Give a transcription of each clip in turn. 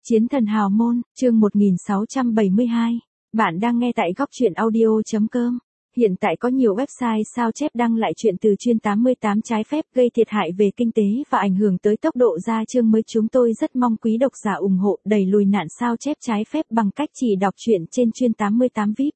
Chiến thần hào môn, chương 1672. Bạn đang nghe tại góc truyện audio.com. Hiện tại có nhiều website sao chép đăng lại chuyện từ chuyên 88 trái phép gây thiệt hại về kinh tế và ảnh hưởng tới tốc độ ra chương mới. Chúng tôi rất mong quý độc giả ủng hộ đẩy lùi nạn sao chép trái phép bằng cách chỉ đọc truyện trên chuyên 88 VIP.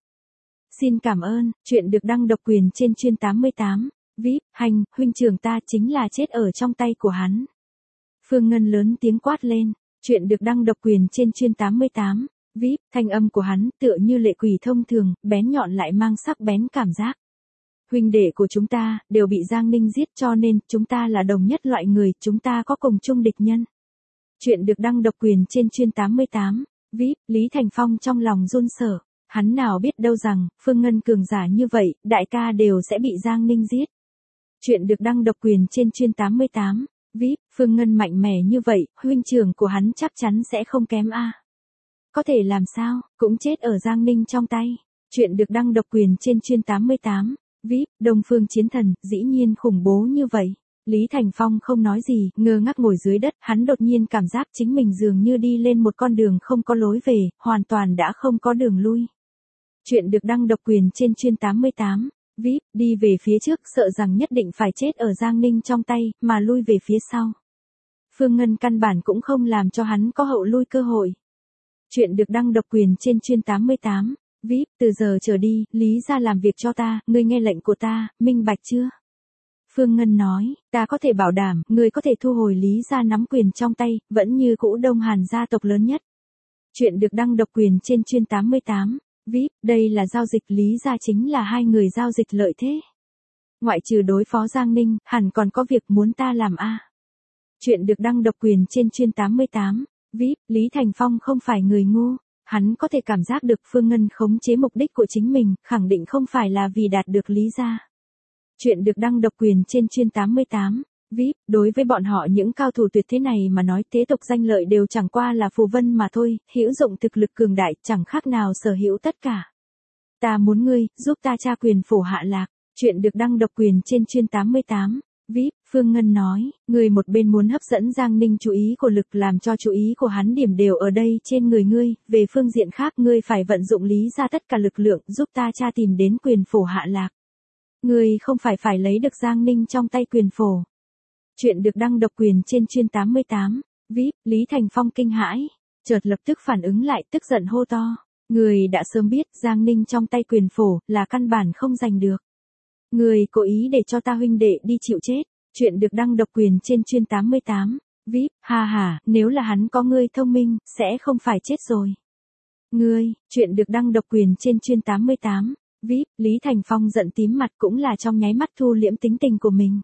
Xin cảm ơn, truyện được đăng độc quyền trên chuyên 88 VIP. Hành, huynh trưởng ta chính là chết ở trong tay của hắn. Phương Ngân lớn tiếng quát lên. Chuyện được đăng độc quyền trên chuyên 88 VIP, thanh âm của hắn tựa như lệ quỷ thông thường, bén nhọn lại mang sắc bén cảm giác. Huynh đệ của chúng ta đều bị Giang Ninh giết, cho nên chúng ta là đồng nhất loại người, chúng ta có cùng chung địch nhân. Chuyện được đăng độc quyền trên chuyên 88 VIP, Lý Thành Phong trong lòng run sợ, hắn nào biết đâu rằng Phương Ngân cường giả như vậy, đại ca đều sẽ bị Giang Ninh giết. Chuyện được đăng độc quyền trên chuyên 88 VIP, Phương Ngân mạnh mẽ như vậy, huynh trưởng của hắn chắc chắn sẽ không kém a. Có thể làm sao, cũng chết ở Giang Ninh trong tay. Chuyện được đăng độc quyền trên chuyên 88 VIP, Đông Phương Chiến Thần, dĩ nhiên khủng bố như vậy. Lý Thành Phong không nói gì, ngơ ngác ngồi dưới đất, hắn đột nhiên cảm giác chính mình dường như đi lên một con đường không có lối về, hoàn toàn đã không có đường lui. Chuyện được đăng độc quyền trên chuyên 88 VIP, đi về phía trước sợ rằng nhất định phải chết ở Giang Ninh trong tay, mà lui về phía sau. Phương Ngân căn bản cũng không làm cho hắn có hậu lui cơ hội. Chuyện được đăng độc quyền trên chuyên 88 VIP, từ giờ trở đi, Lý gia làm việc cho ta, ngươi nghe lệnh của ta, minh bạch chưa? Phương Ngân nói, ta có thể bảo đảm, ngươi có thể thu hồi Lý gia nắm quyền trong tay, vẫn như cũ Đông Hàn gia tộc lớn nhất. Chuyện được đăng độc quyền trên chuyên 88 VIP, đây là giao dịch Lý gia chính là hai người giao dịch lợi thế. Ngoại trừ đối phó Giang Ninh, hẳn còn có việc muốn ta làm a. Chuyện được đăng độc quyền trên chuyên 88 VIP, Lý Thành Phong không phải người ngu, hắn có thể cảm giác được Phương Ngân khống chế mục đích của chính mình, khẳng định không phải là vì đạt được Lý gia. Chuyện được đăng độc quyền trên chuyên 88 VIP, đối với bọn họ những cao thủ tuyệt thế này mà nói thế tục danh lợi đều chẳng qua là phù vân mà thôi, hữu dụng thực lực cường đại chẳng khác nào sở hữu tất cả. Ta muốn ngươi, giúp ta tra quyền phổ Hạ Lạc. Chuyện được đăng độc quyền trên chuyên 88 VIP, Phương Ngân nói, ngươi một bên muốn hấp dẫn Giang Ninh chú ý của lực làm cho chú ý của hắn điểm đều ở đây trên người ngươi, về phương diện khác ngươi phải vận dụng Lý ra tất cả lực lượng giúp ta tra tìm đến quyền phổ Hạ Lạc. Ngươi không phải lấy được Giang Ninh trong tay quyền phổ. Chuyện được đăng độc quyền trên chuyên 88 VIP, Lý Thành Phong kinh hãi, chợt lập tức phản ứng lại, tức giận hô to. Người đã sớm biết Giang Ninh trong tay quyền phổ là căn bản không giành được. Người cố ý để cho ta huynh đệ đi chịu chết. Chuyện được đăng độc quyền trên chuyên 88 VIP, ha ha, nếu là hắn có ngươi thông minh, sẽ không phải chết rồi. Ngươi, chuyện được đăng độc quyền trên chuyên 88 VIP, Lý Thành Phong giận tím mặt cũng là trong nháy mắt thu liễm tính tình của mình.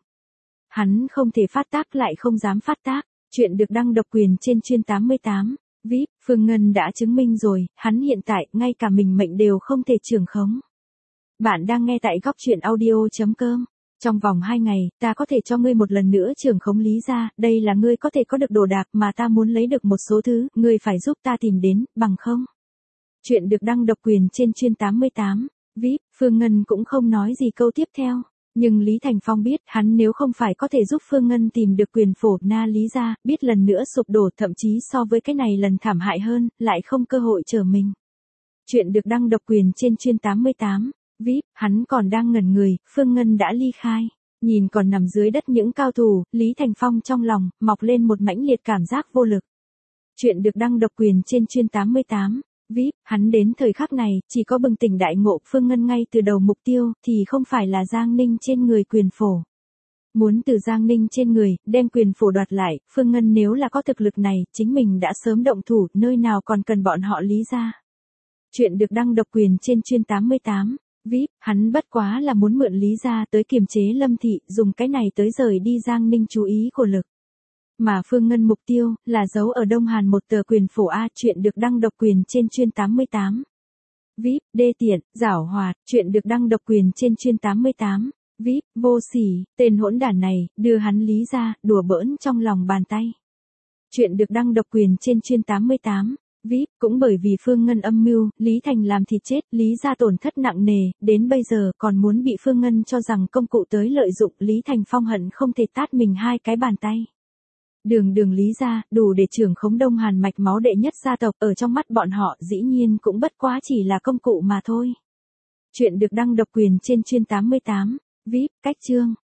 Hắn không thể phát tác lại không dám phát tác. Chuyện được đăng độc quyền trên chuyên 88 VIP, Phương Ngân đã chứng minh rồi, hắn hiện tại ngay cả mình mệnh đều không thể trưởng khống. Bạn đang nghe tại góc truyện audio.com. Trong vòng 2 ngày, ta có thể cho ngươi một lần nữa trưởng khống Lý gia, đây là ngươi có thể có được đồ đạc mà ta muốn lấy được một số thứ, ngươi phải giúp ta tìm đến, bằng không. Chuyện được đăng độc quyền trên chuyên 88 VIP, Phương Ngân cũng không nói gì câu tiếp theo. Nhưng Lý Thành Phong biết, hắn nếu không phải có thể giúp Phương Ngân tìm được quyền phổ na Lý gia, biết lần nữa sụp đổ, thậm chí so với cái này lần thảm hại hơn, lại không cơ hội trở mình. Chuyện được đăng độc quyền trên chuyên 88 VIP, hắn còn đang ngẩn người, Phương Ngân đã ly khai. Nhìn còn nằm dưới đất những cao thủ, Lý Thành Phong trong lòng mọc lên một mãnh liệt cảm giác vô lực. Chuyện được đăng độc quyền trên chuyên 88 VIP, hắn đến thời khắc này, chỉ có bừng tỉnh đại ngộ Phương Ngân ngay từ đầu mục tiêu, thì không phải là Giang Ninh trên người quyền phổ. Muốn từ Giang Ninh trên người, đem quyền phổ đoạt lại, Phương Ngân nếu là có thực lực này, chính mình đã sớm động thủ, nơi nào còn cần bọn họ Lý ra. Chuyện được đăng độc quyền trên chuyên 88 VIP, hắn bất quá là muốn mượn Lý ra tới kiềm chế Lâm Thị, dùng cái này tới rời đi Giang Ninh chú ý của lực. Mà Phương Ngân mục tiêu là giấu ở Đông Hàn một tờ quyền phổ A. Chuyện được đăng độc quyền trên chuyên 88 VIP, đê tiện, giảo hoạt. Chuyện được đăng độc quyền trên chuyên 88 VIP, vô sỉ, tên hỗn đản này đưa hắn Lý ra đùa bỡn trong lòng bàn tay. Chuyện được đăng độc quyền trên chuyên 88 VIP, cũng bởi vì Phương Ngân âm mưu, Lý Thành làm thịt chết, Lý gia tổn thất nặng nề, đến bây giờ còn muốn bị Phương Ngân cho rằng công cụ tới lợi dụng, Lý Thành Phong hận không thể tát mình 2 cái bàn tay. Đường Lý gia, đủ để trưởng khống Đông Hàn mạch máu đệ nhất gia tộc, ở trong mắt bọn họ dĩ nhiên cũng bất quá chỉ là công cụ mà thôi. Chuyện được đăng độc quyền trên Chuyên 88. VIP, cách chương.